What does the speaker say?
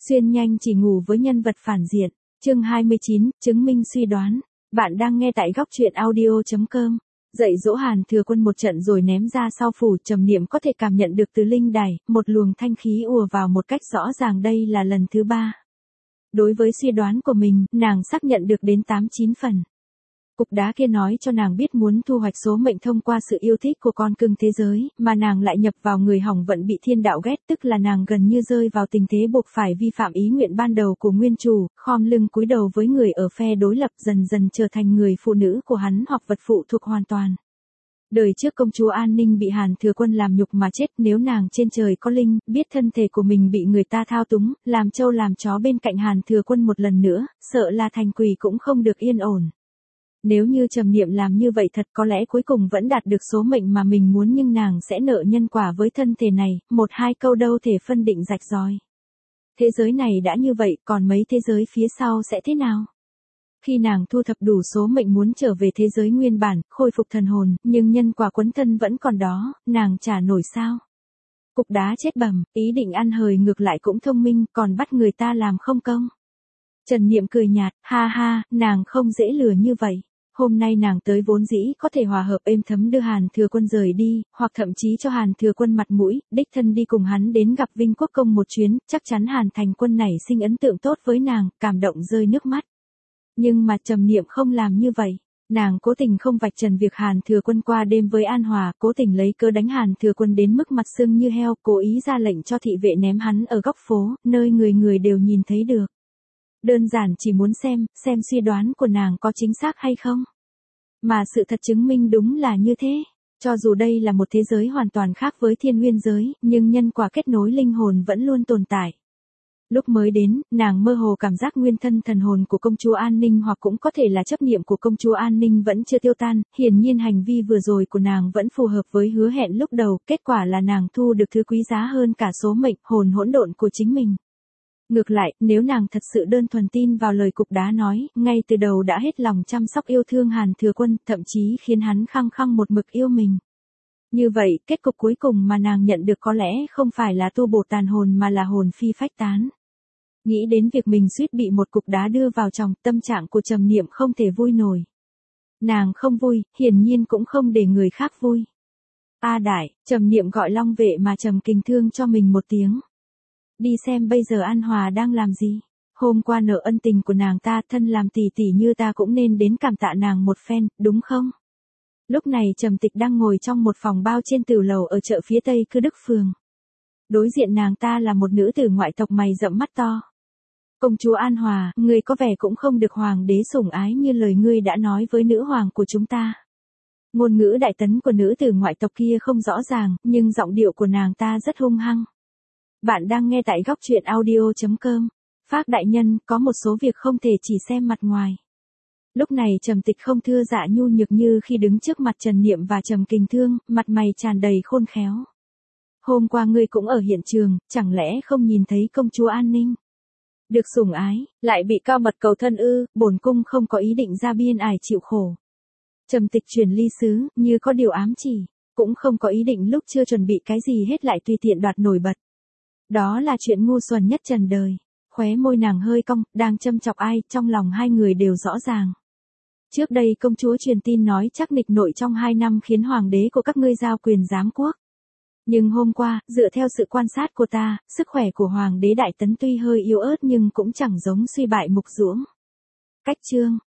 Xuyên nhanh chỉ ngủ với nhân vật phản diện. Chương 29, chứng minh suy đoán. Bạn đang nghe tại góc truyện audio.com. Dạy dỗ Hàn Thừa Quân một trận rồi ném ra sau phủ, Trầm Niệm có thể cảm nhận được từ linh đài, một luồng thanh khí ùa vào một cách rõ ràng, đây là lần thứ 3. Đối với suy đoán của mình, nàng xác nhận được đến 8-9 phần. Cục đá kia nói cho nàng biết muốn thu hoạch số mệnh thông qua sự yêu thích của con cưng thế giới, mà nàng lại nhập vào người hỏng vận bị thiên đạo ghét, tức là nàng gần như rơi vào tình thế buộc phải vi phạm ý nguyện ban đầu của nguyên chủ, khom lưng cúi đầu với người ở phe đối lập, dần dần trở thành người phụ nữ của hắn hoặc vật phụ thuộc hoàn toàn. Đời trước công chúa An Ninh bị Hàn Thừa Quân làm nhục mà chết, nếu nàng trên trời có linh, biết thân thể của mình bị người ta thao túng, làm trâu làm chó bên cạnh Hàn Thừa Quân một lần nữa, sợ là thành quỷ cũng không được yên ổn. Nếu như Trầm Niệm làm như vậy thật có lẽ cuối cùng vẫn đạt được số mệnh mà mình muốn, nhưng nàng sẽ nợ nhân quả với thân thể này, 1-2 câu đâu thể phân định rạch ròi. Thế giới này đã như vậy, còn mấy thế giới phía sau sẽ thế nào? Khi nàng thu thập đủ số mệnh muốn trở về thế giới nguyên bản, khôi phục thần hồn, nhưng nhân quả quấn thân vẫn còn đó, nàng trả nổi sao? Cục đá chết bầm, ý định ăn hời ngược lại cũng thông minh, còn bắt người ta làm không công. Trần Niệm cười nhạt, ha ha, nàng không dễ lừa như vậy. Hôm nay nàng tới vốn dĩ có thể hòa hợp êm thấm đưa Hàn Thừa Quân rời đi, hoặc thậm chí cho Hàn Thừa Quân mặt mũi, đích thân đi cùng hắn đến gặp Vinh Quốc Công một chuyến, chắc chắn Hàn Thành Quân này sinh ấn tượng tốt với nàng, cảm động rơi nước mắt. Nhưng mà Trầm Niệm không làm như vậy. Nàng cố tình không vạch trần việc Hàn Thừa Quân qua đêm với An Hòa, cố tình lấy cớ đánh Hàn Thừa Quân đến mức mặt sưng như heo, cố ý ra lệnh cho thị vệ ném hắn ở góc phố, nơi người người đều nhìn thấy được. Đơn giản chỉ muốn xem suy đoán của nàng có chính xác hay không. Mà sự thật chứng minh đúng là như thế. Cho dù đây là một thế giới hoàn toàn khác với thiên nguyên giới, nhưng nhân quả kết nối linh hồn vẫn luôn tồn tại. Lúc mới đến, nàng mơ hồ cảm giác nguyên thân thần hồn của công chúa An Ninh, hoặc cũng có thể là chấp niệm của công chúa An Ninh vẫn chưa tiêu tan, hiển nhiên hành vi vừa rồi của nàng vẫn phù hợp với hứa hẹn lúc đầu, kết quả là nàng thu được thứ quý giá hơn cả số mệnh, hồn hỗn độn của chính mình. Ngược lại, nếu nàng thật sự đơn thuần tin vào lời cục đá nói, ngay từ đầu đã hết lòng chăm sóc yêu thương Hàn Thừa Quân, thậm chí khiến hắn khăng khăng một mực yêu mình. Như vậy, kết cục cuối cùng mà nàng nhận được có lẽ không phải là tu bổ tàn hồn mà là hồn phi phách tán. Nghĩ đến việc mình suýt bị một cục đá đưa vào trong, tâm trạng của Trầm Niệm không thể vui nổi. Nàng không vui, hiển nhiên cũng không để người khác vui. A Đại, Trầm Niệm gọi Long Vệ mà Trầm Kình Thương cho mình một tiếng. Đi xem bây giờ An Hòa đang làm gì. Hôm qua nợ ân tình của nàng ta, thân làm tỷ tỷ như ta cũng nên đến cảm tạ nàng một phen, đúng không? Lúc này Trầm Tịch đang ngồi trong một phòng bao trên tửu lầu ở chợ phía tây Cư Đức Phường. Đối diện nàng ta là một nữ tử ngoại tộc mày rậm mắt to. Công chúa An Hòa, ngươi có vẻ cũng không được hoàng đế sủng ái như lời ngươi đã nói với nữ hoàng của chúng ta. Ngôn ngữ đại tấn của nữ tử ngoại tộc kia không rõ ràng, nhưng giọng điệu của nàng ta rất hung hăng. Bạn đang nghe tại góc truyện audio.com. Phác đại nhân, có một số việc không thể chỉ xem mặt ngoài. Lúc này Trầm Tịch không thưa dạ nhu nhược như khi đứng trước mặt Trần Niệm và Trầm Kình Thương, mặt mày tràn đầy khôn khéo. Hôm qua ngươi cũng ở hiện trường, chẳng lẽ không nhìn thấy công chúa An Ninh? Được sủng ái, lại bị cao mật cầu thân ư? Bổn cung không có ý định ra biên ải chịu khổ. Trầm Tịch truyền ly sứ, như có điều ám chỉ, cũng không có ý định lúc chưa chuẩn bị cái gì hết lại tùy tiện đoạt nổi bật. Đó là chuyện ngu xuẩn nhất trần đời. Khóe môi nàng hơi cong, đang châm chọc ai, trong lòng hai người đều rõ ràng. Trước đây công chúa truyền tin nói chắc nghịch nội trong 2 năm khiến hoàng đế của các ngươi giao quyền giám quốc. Nhưng hôm qua, dựa theo sự quan sát của ta, sức khỏe của hoàng đế Đại Tấn tuy hơi yếu ớt nhưng cũng chẳng giống suy bại mục ruỗng. Cách chương,